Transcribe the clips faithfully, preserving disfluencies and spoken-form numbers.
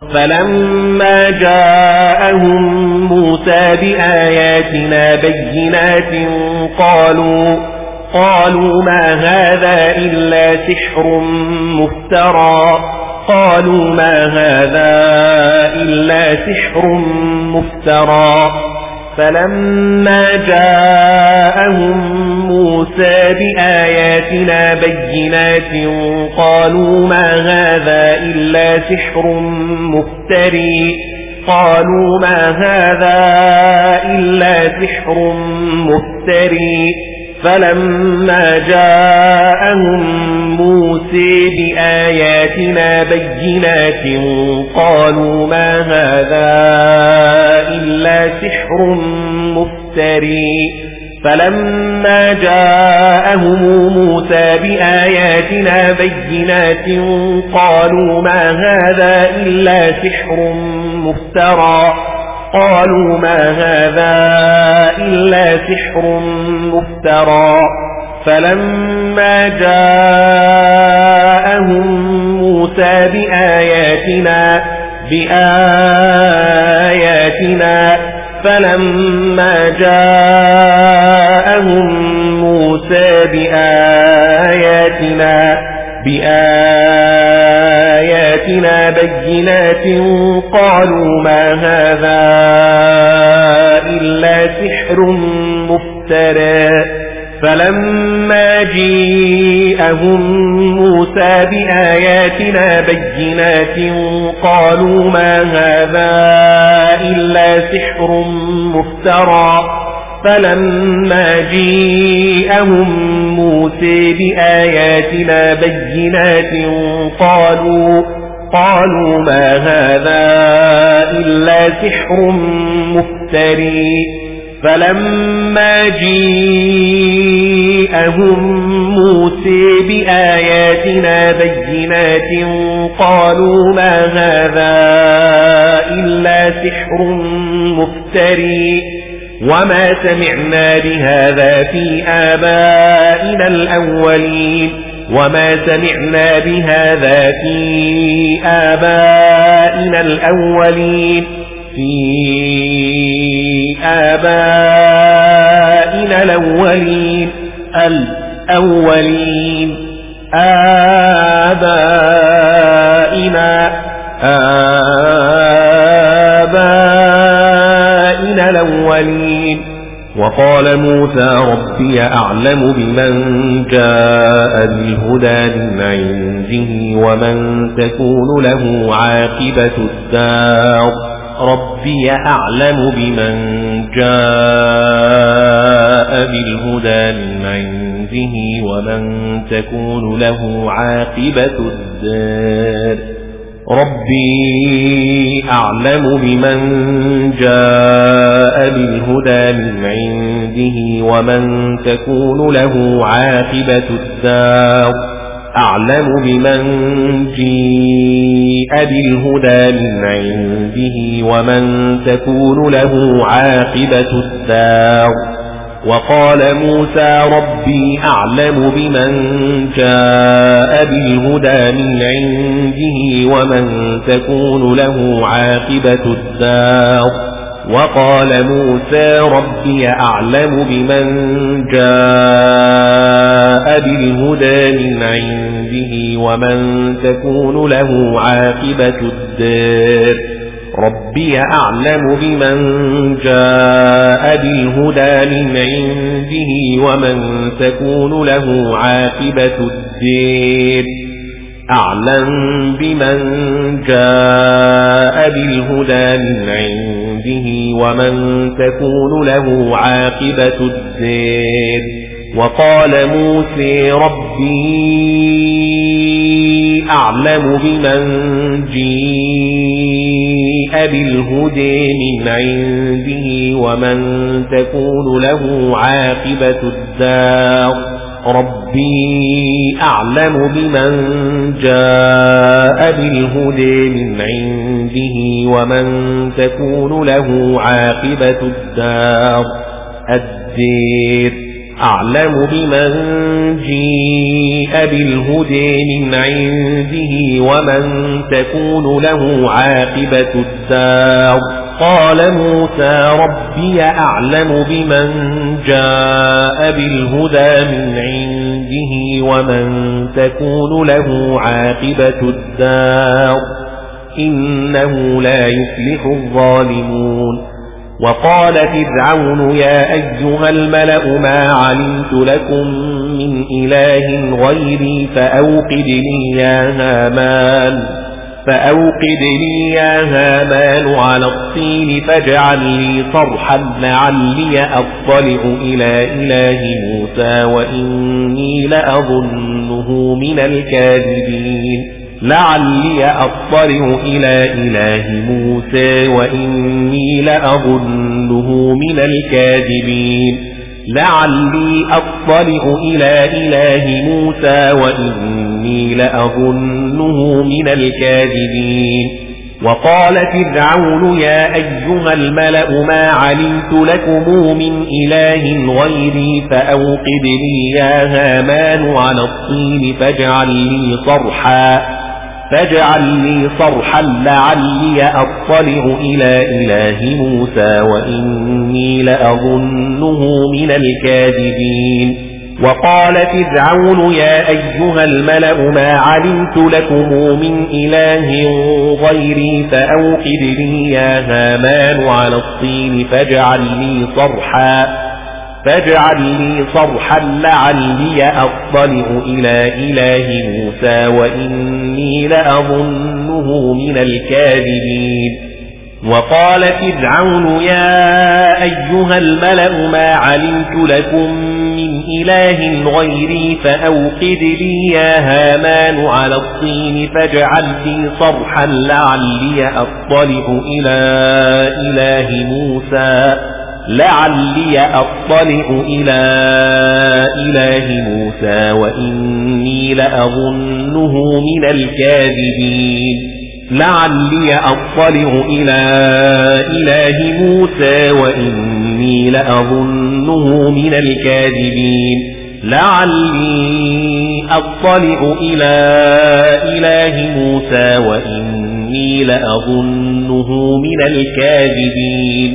فلما جاءهم موسى بآياتنا بينات قالوا قالوا ما هذا إلا سحر مفترى قالوا ما هذا إلا سحر مفترى فلما جاءهم موسى بآياتنا بينات قالوا ما هذا إلا سحر مفتري قالوا ما هذا إلا سحر مفتري فلما جاءهم موسى بآياتنا بينات قالوا ما هذا إلا سحر مفتري فلما جاءهم موسى بآياتنا بينات قالوا ما هذا إلا سحر مفترى قالوا ما هذا إلا سحر مفترى فلما جاءهم موسى بآياتنا بآياتنا فلما جاءهم موسى بآياتنا بآياتنا بينات قالوا ما هذا إلا سحر مفترى فلما جاءهم موسى بآياتنا بينات قالوا ما هذا إلا سحر مفترى فلما جاءهم موسى بآياتنا بينات قالوا قالوا ما هذا إلا سحر مفتري فلما جاءهم موسى بآياتنا بينات قالوا ما هذا إلا سحر مفتري وما سمعنا بهذا في آبائنا الأولين وما سمعنا بهذا في آبائنا الأولين في آبائنا الأولين الأولين آبائنا آبائنا الأولين وقال موسى ربي أعلم بمن جاء بالهدى من عنده ومن تكون له عاقبة الدار ربي أعلم بمن جاء بالهدى من عنده ومن تكون له عاقبة الدار ربي أعلم بمن جاء بالهدى من عنده ومن تكون له عاقبة الدار أعلم بمن جاء بالهدى من عنده ومن تكون له عاقبة الدار وقال موسى ربي أعلم بمن جاء بالهدى من عنده ومن تكون له عاقبة الدار وقال موسى ربي أعلم بمن جاء بالهدى من عنده ومن تكون له عاقبة الدار ربي أعلم بمن جاء بالهدى من عنده ومن تكون له عاقبة الدار أعلم بمن جاء بالهدى من عنده ومن تكون له عاقبة الدار وقال موسى ربي أعلم بمن جاء بالهدى من عنده ومن تكون له عاقبة الدار ربي أعلم بمن جاء بالهدى من عنده ومن تكون له عاقبة الدار الدار أعلم بمن جيء بالهدى من عنده ومن تكون له عاقبة الدار قال موسى ربي أعلم بمن جاء بالهدى من عنده ومن تكون له عاقبة الدار إنه لا يفلح الظالمون. وقال فرعون يا أيها الملأ ما علمت لكم من إله غيري فأوقد لي يا هامان فأوقد لي يا هامان على الطين فاجعل لي صرحا لعلي أطلع إلى إله موسى وإني لأظنه من الكاذبين لعلي أطلع إلى إله موسى وإني لأظنه من الكاذبين لعلي أطلع إلى إله موسى وإني لأظنه من الكاذبين. وقال فرعون يا أيها الملأ ما علمت لكم من إله غيري فأوقد لي يا هامان على الطين فاجعل لي صرحا فاجعل لي صرحا لعلي أطلع إلى إله موسى وإني لأظنه من الكاذبين. وقال فرعون يا أيها الملأ ما علمت لكم من إله غيري فأوقد لي يا هامان على الطين فاجعل لي صرحا فاجعل لي صرحا لعلي أطلع إلى إله موسى وإني لأظنه من الكاذبين. وقال فرعون يا أيها الملأ ما علمت لكم من إله غيري فأوقد لي يا هامان على الطين فاجعل لي صرحا لعلي أطلع إلى إله موسى لعلي أطلع إلى إله موسى وإني لأظنه من الكاذبين لعلي أطلع إلى إله موسى وإني لأظنه من الكاذبين لعلي أطلع إلى إله موسى وإني لأظنه من الكاذبين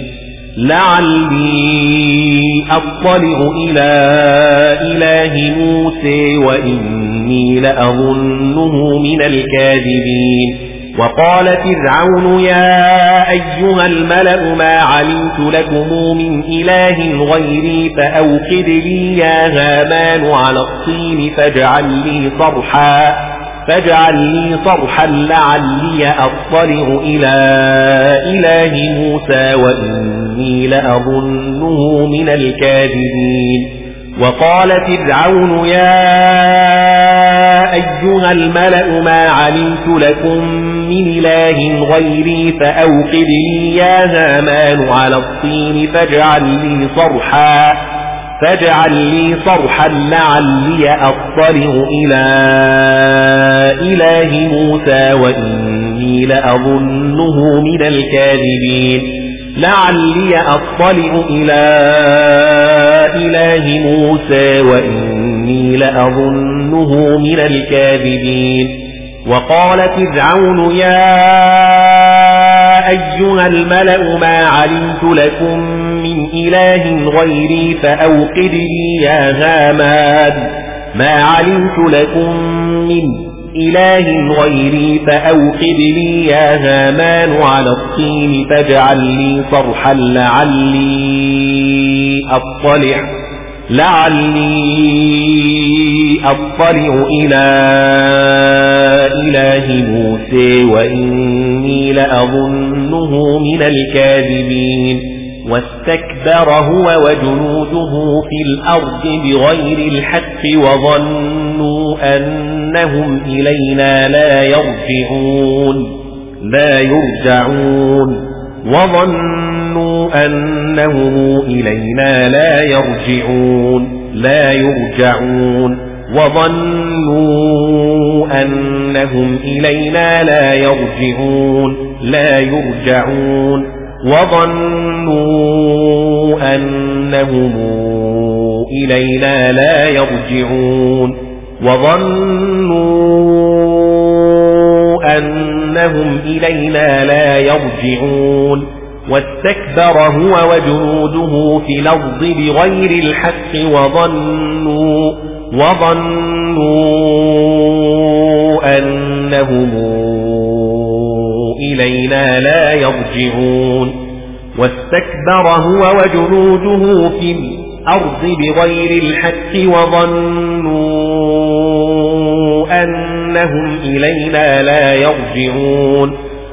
لعلي أطلع إلى إله موسى وإني لأظنه من الكاذبين. وقال فرعون يا أيها الملأ ما علمت لكم من إله غيري فأوقد لي يا هامان على الطين فاجعل لي صرحا فاجعل لي صرحا لعلي أطلع إلى إله موسى وإني لأظنه من الكاذبين. وقال فرعون يا أيها الملأ ما علمت لكم من إله غيري فأوقد لي يا هامان على الطين فاجعل لي صرحا فاجعل لي صرحا لعلي أطلع إلى إله موسى وإني لأظنه من الكاذبين لعلي أطلع إلى إله موسى وإني لأظنه من الكاذبين. وقال فرعون يا أيها الملأ ما علمت لكم من إله غيري فأوقد لي يا هامان ما علمت لكم من إله غيري فأوقد لي يا هامان على الطين فاجعل لي صرحا لعلي أطلع لعلي أطلع إلى إله موسى وإني لأظنه من الكاذبين. واستكبر هو وجنوده في الأرض بغير الحق وظنوا أنهم إلينا لا يرجعون لا يرجعون وظنوا أنهم إلينا لا يرجعون لا يرجعون وظنوا أنهم إلينا لا يرجعون لا يرجعون وظنوا أنهم إلينا لا يرجعون وظنوا أنهم إلينا لا يرجعون واستكبر هو وجنوده في الأرض بغير الحق وظنوا وظنوا أنهم إلينا لا يرجعون واستكبر هو وجنوده في الأرض بغير الحق وظنوا أنهم إلينا لا يرجعون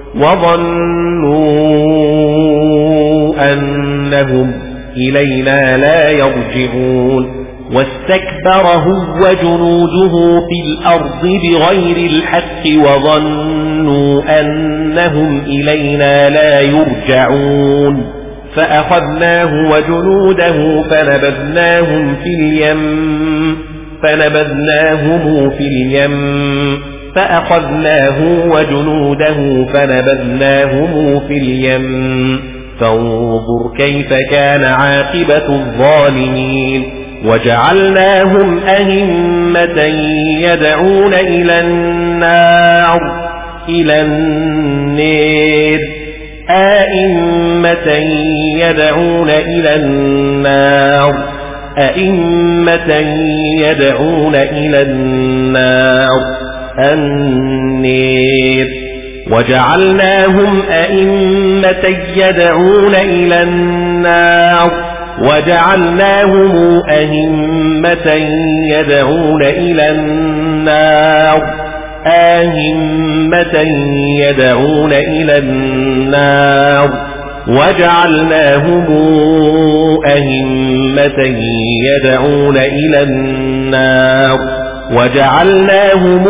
وظنوا أنهم إلينا لا يرجعون واستكبر هو وجنوده في الأرض بغير الحق وظنوا أنهم إلينا لا يرجعون فأخذناه وجنوده فنبذناهم في اليم فنبذناهم في اليم فأخذناه وجنوده فنبذناهم في اليم فانظر كيف كان عاقبة الظالمين وجعلناهم أئمة يدعون إلى النار إلى النار أئمة يدعون إلى النار أئمة يدعون إلى النار النار وجعلناهم أئمة يدعون إلى النار وجعلناهم أئمة يدعون إلى النار أئمة يدعون إلى النار وجعلناهم أئمة يدعون إلى النار وجعلناهم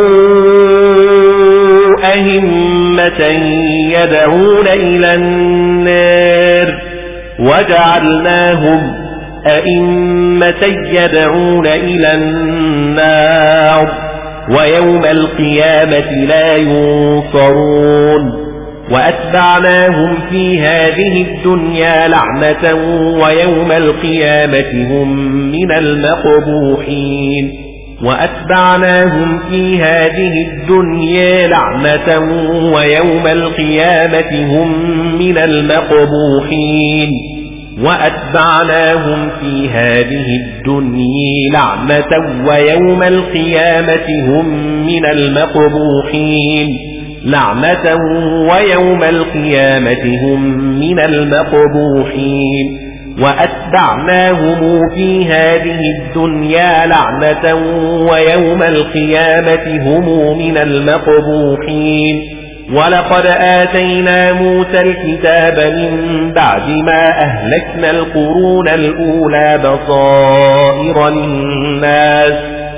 أئمة يدعون إلى النار وجعلناهم أئمة يدعون إلى النار ويوم القيامة لا ينصرون وأتبعناهم في هذه الدنيا لعنة ويوم القيامة هم من المقبوحين وأتبعناهم في هذه الدنيا لعنة ويوم القيامة هم من المقبوحين وأتبعناهم في هذه الدنيا لعنة ويوم القيامة هم من المقبوحين لعنة ويوم القيامة هم من المقبوحين وأتبعناهم في هذه الدنيا لعنة ويوم القيامة هم من المقبوحين ولقد آتينا موسى الكتاب من بعد ما أهلكنا القرون الأولى بصائر للناس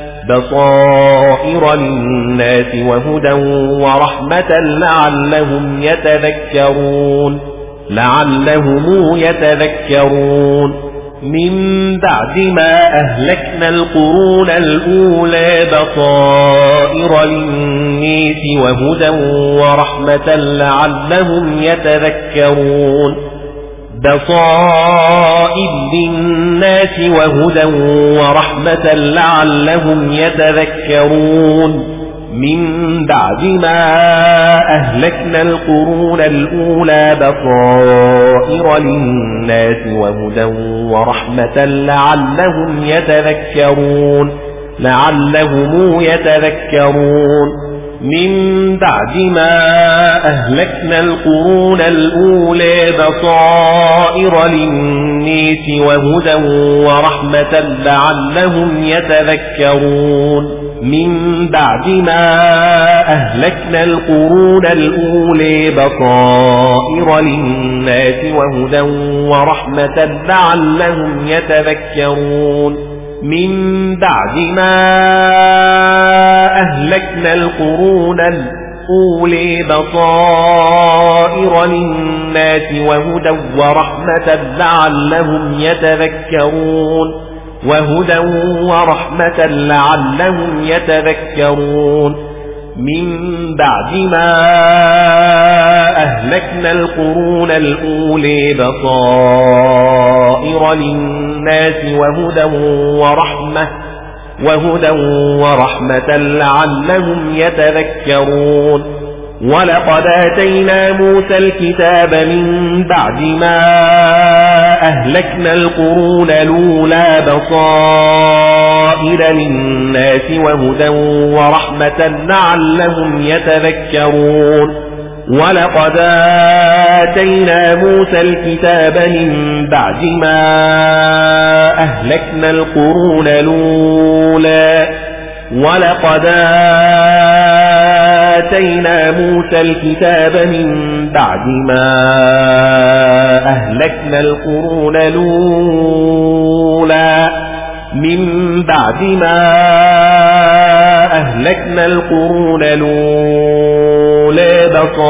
بصائر للناس وهدى ورحمة لعلهم يتذكرون لعلهم يتذكرون من بعد ما أهلكنا القرون الأولى بصائر للناس وهدى ورحمة لعلهم يتذكرون بصائر للناس وهدى ورحمة لعلهم يتذكرون من بعد ما أهلكنا القرون الأولى بصائر للناس وهدى ورحمة لعلهم يتذكرون لعلهم يتذكرون من بعد ما أهلكنا القرون الأولى بصائر للناس وهدى ورحمة لعلهم يتذكرون من بعد ما أهلكنا القرون الأولى بصائر للناس وهدى ورحمة لعلهم يتذكرون من بعد ما أهلكنا القرون الأولى بصائر للناس وهدى ورحمة لعلهم يتذكرون وهدى ورحمة لعلهم يتذكرون من بعد ما أهلكنا القرون الأولي بصائر للناس وهدى ورحمة وهدى ورحمة لعلهم يتذكرون ولقد آتينا موسى الكتاب من بعد ما أهلكنا القرون الأولى بصائر للناس وهدى ورحمة لعلهم يتذكرون ولقد آتينا موسى الكتاب من بعد ما أهلكنا القرون الأولى ولقد آتينا موسى الكتاب من بعد ما أهلكنا القرون الأولى من بعد ما أهلكنا القرون الأولى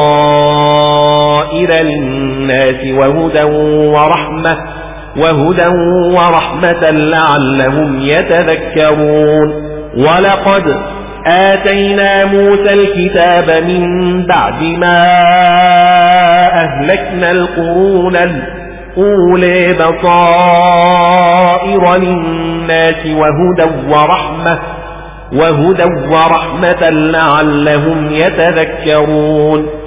بصائر للناس وهدى ورحمة وهدى ورحمة لعلهم يتذكرون ولقد آتينا موسى الكتاب من بعد ما أهلكنا القرون الأولى بصائر للناس وهدى ورحمة وهدى ورحمة لعلهم يتذكرون